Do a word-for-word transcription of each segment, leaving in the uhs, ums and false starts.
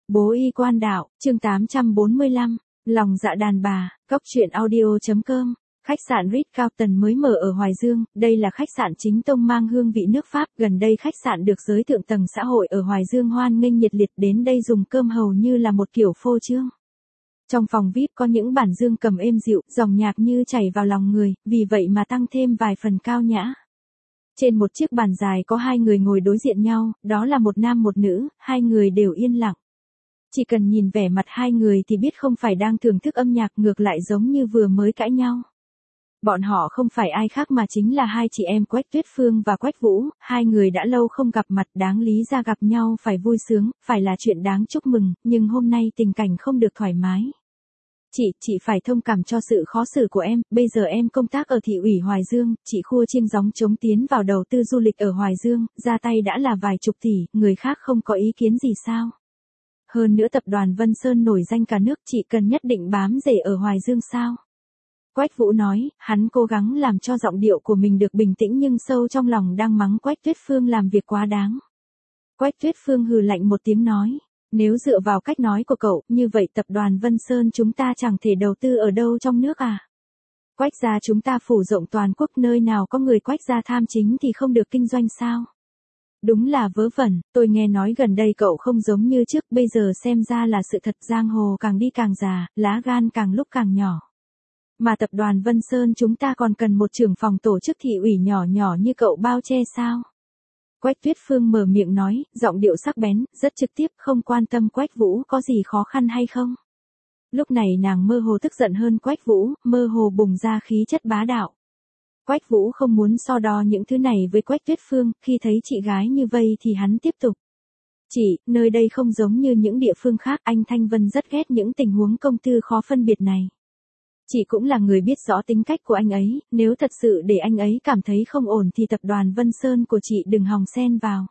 Bố y quan đạo, chương tám trăm bốn mươi lăm, lòng dạ đàn bà, cóc truyện audio.com. Khách sạn Ritz-Carlton mới mở ở Hoài Dương, đây là khách sạn chính tông mang hương vị nước Pháp. Gần đây khách sạn được giới thượng tầng xã hội ở Hoài Dương hoan nghênh nhiệt liệt, đến đây dùng cơm hầu như là một kiểu phô trương. Trong phòng vi ai pi có những bản dương cầm êm dịu, dòng nhạc như chảy vào lòng người, vì vậy mà tăng thêm vài phần cao nhã. Trên một chiếc bàn dài có hai người ngồi đối diện nhau, đó là một nam một nữ, hai người đều yên lặng. Chỉ cần nhìn vẻ mặt hai người thì biết không phải đang thưởng thức âm nhạc, ngược lại giống như vừa mới cãi nhau. Bọn họ không phải ai khác mà chính là hai chị em Quách Tuyết Phương và Quách Vũ, hai người đã lâu không gặp mặt, đáng lý ra gặp nhau phải vui sướng, phải là chuyện đáng chúc mừng, nhưng hôm nay tình cảnh không được thoải mái. Chị, chị phải thông cảm cho sự khó xử của em, bây giờ em công tác ở thị ủy Hoài Dương, chị khua chiêng gióng trống tiến vào đầu tư du lịch ở Hoài Dương, ra tay đã là vài chục tỷ, người khác không có ý kiến gì sao? Hơn nữa tập đoàn Vân Sơn nổi danh cả nước, chị cần nhất định bám rễ ở Hoài Dương sao? Quách Vũ nói, hắn cố gắng làm cho giọng điệu của mình được bình tĩnh nhưng sâu trong lòng đang mắng Quách Tuyết Phương làm việc quá đáng. Quách Tuyết Phương hừ lạnh một tiếng nói, nếu dựa vào cách nói của cậu, như vậy tập đoàn Vân Sơn chúng ta chẳng thể đầu tư ở đâu trong nước à? Quách gia chúng ta phủ rộng toàn quốc, nơi nào có người Quách gia tham chính thì không được kinh doanh sao? Đúng là vớ vẩn, tôi nghe nói gần đây cậu không giống như trước, bây giờ xem ra là sự thật, giang hồ càng đi càng già, lá gan càng lúc càng nhỏ. Mà tập đoàn Vân Sơn chúng ta còn cần một trưởng phòng tổ chức thị ủy nhỏ nhỏ như cậu bao che sao? Quách Tuyết Phương mở miệng nói, giọng điệu sắc bén, rất trực tiếp, không quan tâm Quách Vũ có gì khó khăn hay không. Lúc này nàng mơ hồ tức giận hơn Quách Vũ, mơ hồ bùng ra khí chất bá đạo. Quách Vũ không muốn so đo những thứ này với Quách Tuyết Phương, khi thấy chị gái như vây thì hắn tiếp tục. Chị, nơi đây không giống như những địa phương khác, anh Thanh Vân rất ghét những tình huống công tư khó phân biệt này. Chị cũng là người biết rõ tính cách của anh ấy, nếu thật sự để anh ấy cảm thấy không ổn thì tập đoàn Vân Sơn của chị đừng hòng xen vào.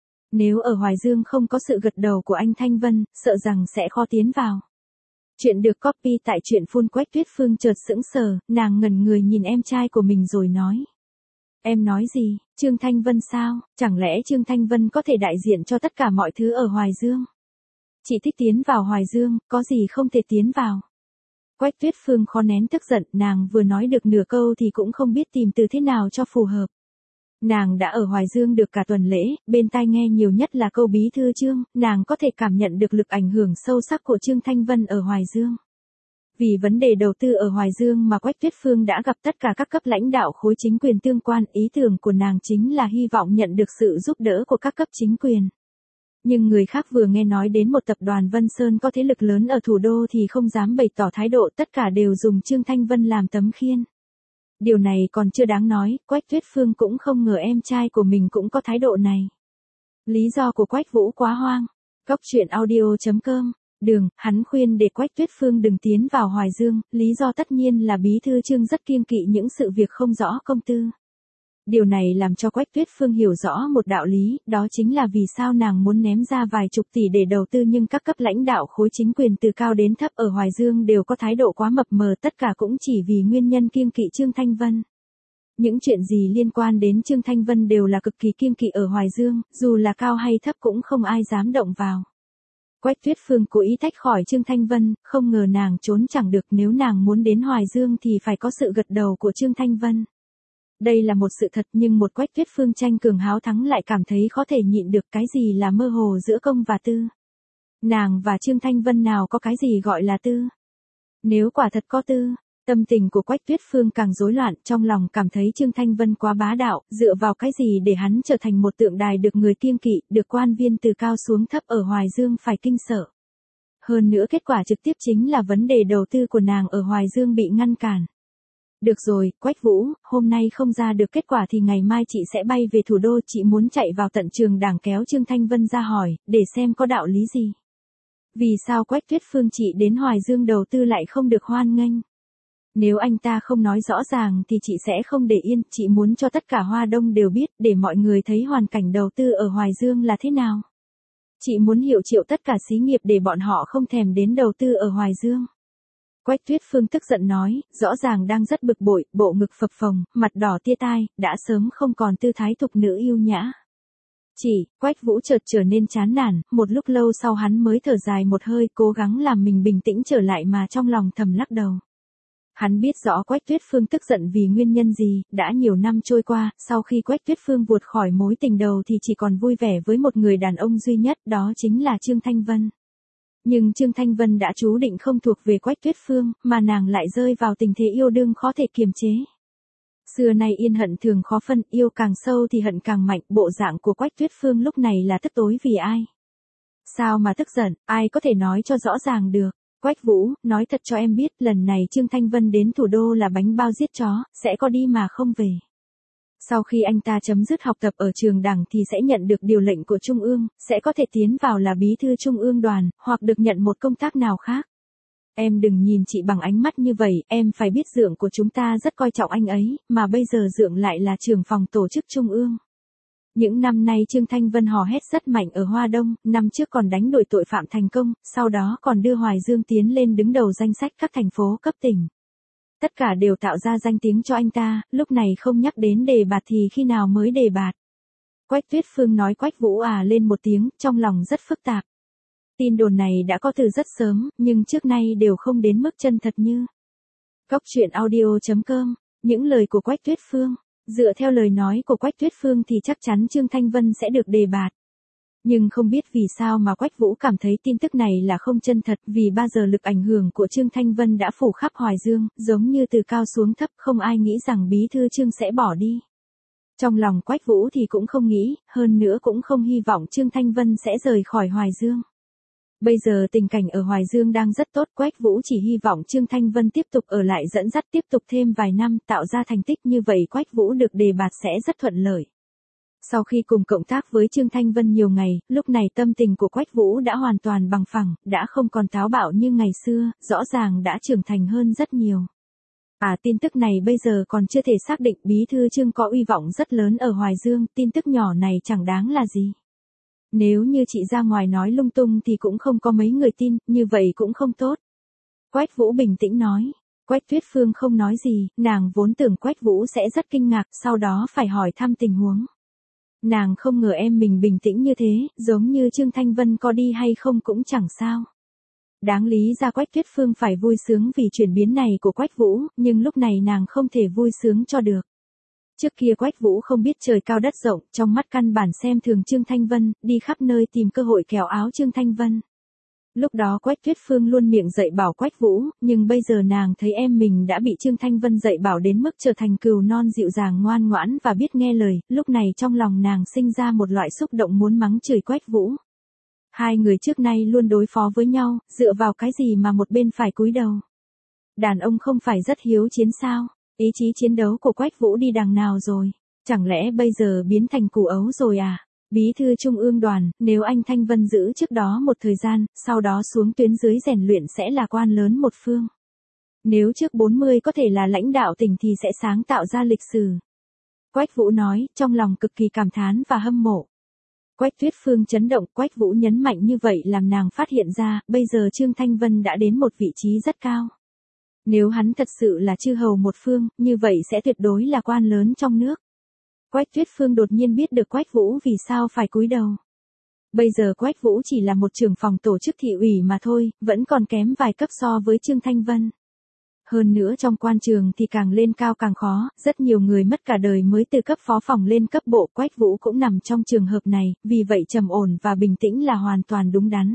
Nếu ở Hoài Dương không có sự gật đầu của anh Thanh Vân, sợ rằng sẽ khó tiến vào. Chuyện được copy tại truyện phun. Quách Tuyết Phương chợt sững sờ, nàng ngẩn người nhìn em trai của mình rồi nói. Em nói gì, Trương Thanh Vân sao, chẳng lẽ Trương Thanh Vân có thể đại diện cho tất cả mọi thứ ở Hoài Dương? Chị thích tiến vào Hoài Dương, có gì không thể tiến vào? Quách Tuyết Phương khó nén tức giận, nàng vừa nói được nửa câu thì cũng không biết tìm từ thế nào cho phù hợp. Nàng đã ở Hoài Dương được cả tuần lễ, bên tai nghe nhiều nhất là câu bí thư Trương, nàng có thể cảm nhận được lực ảnh hưởng sâu sắc của Trương Thanh Vân ở Hoài Dương. Vì vấn đề đầu tư ở Hoài Dương mà Quách Tuyết Phương đã gặp tất cả các cấp lãnh đạo khối chính quyền tương quan, ý tưởng của nàng chính là hy vọng nhận được sự giúp đỡ của các cấp chính quyền. Nhưng người khác vừa nghe nói đến một tập đoàn Vân Sơn có thế lực lớn ở thủ đô thì không dám bày tỏ thái độ, tất cả đều dùng Trương Thanh Vân làm tấm khiên. Điều này còn chưa đáng nói, Quách Tuyết Phương cũng không ngờ em trai của mình cũng có thái độ này. Lý do của Quách Vũ quá hoang. Cóc truyện audio.com. Đường, hắn khuyên để Quách Tuyết Phương đừng tiến vào Hoài Dương, lý do tất nhiên là bí thư Trương rất kiêng kỵ những sự việc không rõ công tư. Điều này làm cho Quách Tuyết Phương hiểu rõ một đạo lý, đó chính là vì sao nàng muốn ném ra vài chục tỷ để đầu tư nhưng các cấp lãnh đạo khối chính quyền từ cao đến thấp ở Hoài Dương đều có thái độ quá mập mờ, tất cả cũng chỉ vì nguyên nhân kiêng kỵ Trương Thanh Vân. Những chuyện gì liên quan đến Trương Thanh Vân đều là cực kỳ kiêng kỵ ở Hoài Dương, dù là cao hay thấp cũng không ai dám động vào. Quách Tuyết Phương cố ý tách khỏi Trương Thanh Vân, không ngờ nàng trốn chẳng được, nếu nàng muốn đến Hoài Dương thì phải có sự gật đầu của Trương Thanh Vân. Đây là một sự thật, nhưng một Quách Tuyết Phương tranh cường háo thắng lại cảm thấy khó thể nhịn được, cái gì là mơ hồ giữa công và tư. Nàng và Trương Thanh Vân nào có cái gì gọi là tư. Nếu quả thật có tư, tâm tình của Quách Tuyết Phương càng rối loạn, trong lòng cảm thấy Trương Thanh Vân quá bá đạo, dựa vào cái gì để hắn trở thành một tượng đài được người kiêng kỵ, được quan viên từ cao xuống thấp ở Hoài Dương phải kinh sợ. Hơn nữa kết quả trực tiếp chính là vấn đề đầu tư của nàng ở Hoài Dương bị ngăn cản. Được rồi, Quách Vũ, hôm nay không ra được kết quả thì ngày mai chị sẽ bay về thủ đô, chị muốn chạy vào tận trường đảng kéo Trương Thanh Vân ra hỏi, để xem có đạo lý gì. Vì sao Quách Tuyết Phương chị đến Hoài Dương đầu tư lại không được hoan nghênh? Nếu anh ta không nói rõ ràng thì chị sẽ không để yên, chị muốn cho tất cả Hoa Đông đều biết, để mọi người thấy hoàn cảnh đầu tư ở Hoài Dương là thế nào. Chị muốn hiệu triệu tất cả xí nghiệp để bọn họ không thèm đến đầu tư ở Hoài Dương. Quách Tuyết Phương tức giận nói, rõ ràng đang rất bực bội, bộ ngực phập phồng, mặt đỏ tia tai, đã sớm không còn tư thái thục nữ yêu nhã. Chị, Quách Vũ chợt trở nên chán nản, một lúc lâu sau hắn mới thở dài một hơi, cố gắng làm mình bình tĩnh trở lại mà trong lòng thầm lắc đầu. Hắn biết rõ Quách Tuyết Phương tức giận vì nguyên nhân gì, đã nhiều năm trôi qua, sau khi Quách Tuyết Phương vụt khỏi mối tình đầu thì chỉ còn vui vẻ với một người đàn ông duy nhất, đó chính là Trương Thanh Vân. Nhưng Trương Thanh Vân đã chú định không thuộc về Quách Tuyết Phương, mà nàng lại rơi vào tình thế yêu đương khó thể kiềm chế. Xưa nay yên hận thường khó phân, yêu càng sâu thì hận càng mạnh, bộ dạng của Quách Tuyết Phương lúc này là tức tối vì ai? Sao mà tức giận, ai có thể nói cho rõ ràng được? Quách Vũ, nói thật cho em biết, lần này Trương Thanh Vân đến thủ đô là bánh bao giết chó, sẽ có đi mà không về. Sau khi anh ta chấm dứt học tập ở trường đảng thì sẽ nhận được điều lệnh của Trung ương, sẽ có thể tiến vào là bí thư Trung ương đoàn, hoặc được nhận một công tác nào khác. Em đừng nhìn chị bằng ánh mắt như vậy, em phải biết Dượng của chúng ta rất coi trọng anh ấy, mà bây giờ Dượng lại là trưởng phòng tổ chức Trung ương. Những năm nay Trương Thanh Vân hò hét rất mạnh ở Hoa Đông, năm trước còn đánh đuổi tội phạm thành công, sau đó còn đưa Hoài Dương tiến lên đứng đầu danh sách các thành phố cấp tỉnh. Tất cả đều tạo ra danh tiếng cho anh ta, lúc này không nhắc đến đề bạt thì khi nào mới đề bạt. Quách Tuyết Phương nói Quách Vũ à lên một tiếng, trong lòng rất phức tạp. Tin đồn này đã có từ rất sớm, nhưng trước nay đều không đến mức chân thật như. Cốc truyện audio chấm com, những lời của Quách Tuyết Phương. Dựa theo lời nói của Quách Tuyết Phương thì chắc chắn Trương Thanh Vân sẽ được đề bạt. Nhưng không biết vì sao mà Quách Vũ cảm thấy tin tức này là không chân thật, vì bao giờ lực ảnh hưởng của Trương Thanh Vân đã phủ khắp Hoài Dương, giống như từ cao xuống thấp, không ai nghĩ rằng bí thư Trương sẽ bỏ đi. Trong lòng Quách Vũ thì cũng không nghĩ, hơn nữa cũng không hy vọng Trương Thanh Vân sẽ rời khỏi Hoài Dương. Bây giờ tình cảnh ở Hoài Dương đang rất tốt, Quách Vũ chỉ hy vọng Trương Thanh Vân tiếp tục ở lại dẫn dắt tiếp tục thêm vài năm, tạo ra thành tích như vậy Quách Vũ được đề bạt sẽ rất thuận lợi. Sau khi cùng cộng tác với Trương Thanh Vân nhiều ngày, lúc này tâm tình của Quách Vũ đã hoàn toàn bằng phẳng, đã không còn táo bạo như ngày xưa, rõ ràng đã trưởng thành hơn rất nhiều. À tin tức này bây giờ còn chưa thể xác định, bí thư Trương có uy vọng rất lớn ở Hoài Dương, tin tức nhỏ này chẳng đáng là gì. Nếu như chị ra ngoài nói lung tung thì cũng không có mấy người tin, như vậy cũng không tốt. Quách Vũ bình tĩnh nói. Quách Tuyết Phương không nói gì, nàng vốn tưởng Quách Vũ sẽ rất kinh ngạc, sau đó phải hỏi thăm tình huống. Nàng không ngờ em mình bình tĩnh như thế, giống như Trương Thanh Vân có đi hay không cũng chẳng sao. Đáng lý ra Quách Tuyết Phương phải vui sướng vì chuyển biến này của Quách Vũ, nhưng lúc này nàng không thể vui sướng cho được. Trước kia Quách Vũ không biết trời cao đất rộng, trong mắt căn bản xem thường Trương Thanh Vân, đi khắp nơi tìm cơ hội kéo áo Trương Thanh Vân. Lúc đó Quách Tuyết Phương luôn miệng dạy bảo Quách Vũ, nhưng bây giờ nàng thấy em mình đã bị Trương Thanh Vân dạy bảo đến mức trở thành cừu non dịu dàng ngoan ngoãn và biết nghe lời, lúc này trong lòng nàng sinh ra một loại xúc động muốn mắng chửi Quách Vũ. Hai người trước nay luôn đối phó với nhau, dựa vào cái gì mà một bên phải cúi đầu. Đàn ông không phải rất hiếu chiến sao? Ý chí chiến đấu của Quách Vũ đi đằng nào rồi? Chẳng lẽ bây giờ biến thành củ ấu rồi à? Bí thư Trung ương đoàn, nếu anh Thanh Vân giữ trước đó một thời gian, sau đó xuống tuyến dưới rèn luyện sẽ là quan lớn một phương. Nếu trước bốn mươi có thể là lãnh đạo tỉnh thì sẽ sáng tạo ra lịch sử. Quách Vũ nói, trong lòng cực kỳ cảm thán và hâm mộ. Quách Tuyết Phương chấn động, Quách Vũ nhấn mạnh như vậy làm nàng phát hiện ra, bây giờ Trương Thanh Vân đã đến một vị trí rất cao. Nếu hắn thật sự là chư hầu một phương, như vậy sẽ tuyệt đối là quan lớn trong nước. Quách Tuyết Phương đột nhiên biết được Quách Vũ vì sao phải cúi đầu. Bây giờ Quách Vũ chỉ là một trưởng phòng tổ chức thị ủy mà thôi, vẫn còn kém vài cấp so với Trương Thanh Vân. Hơn nữa trong quan trường thì càng lên cao càng khó, rất nhiều người mất cả đời mới từ cấp phó phòng lên cấp bộ, Quách Vũ cũng nằm trong trường hợp này, vì vậy trầm ổn và bình tĩnh là hoàn toàn đúng đắn.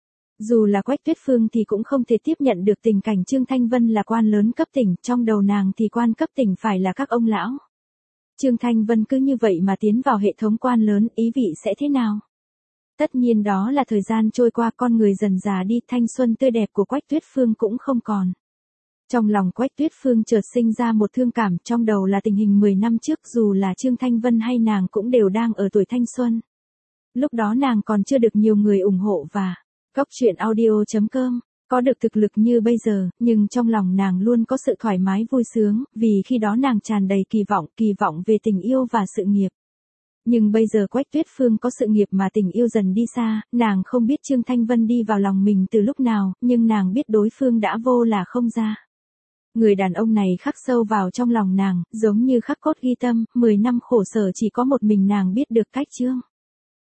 Dù là Quách Tuyết Phương thì cũng không thể tiếp nhận được tình cảnh Trương Thanh Vân là quan lớn cấp tỉnh, trong đầu nàng thì quan cấp tỉnh phải là các ông lão. Trương Thanh Vân cứ như vậy mà tiến vào hệ thống quan lớn, ý vị sẽ thế nào? Tất nhiên đó là thời gian trôi qua, con người dần già đi, thanh xuân tươi đẹp của Quách Tuyết Phương cũng không còn. Trong lòng Quách Tuyết Phương chợt sinh ra một thương cảm, trong đầu là tình hình mười năm trước, dù là Trương Thanh Vân hay nàng cũng đều đang ở tuổi thanh xuân. Lúc đó nàng còn chưa được nhiều người ủng hộ và cốc truyện audio chấm com có được thực lực như bây giờ, nhưng trong lòng nàng luôn có sự thoải mái vui sướng, vì khi đó nàng tràn đầy kỳ vọng, kỳ vọng về tình yêu và sự nghiệp. Nhưng bây giờ Quách Tuyết Phương có sự nghiệp mà tình yêu dần đi xa, nàng không biết Trương Thanh Vân đi vào lòng mình từ lúc nào, nhưng nàng biết đối phương đã vô là không ra. Người đàn ông này khắc sâu vào trong lòng nàng, giống như khắc cốt ghi tâm, mười năm khổ sở chỉ có một mình nàng biết được cách chương.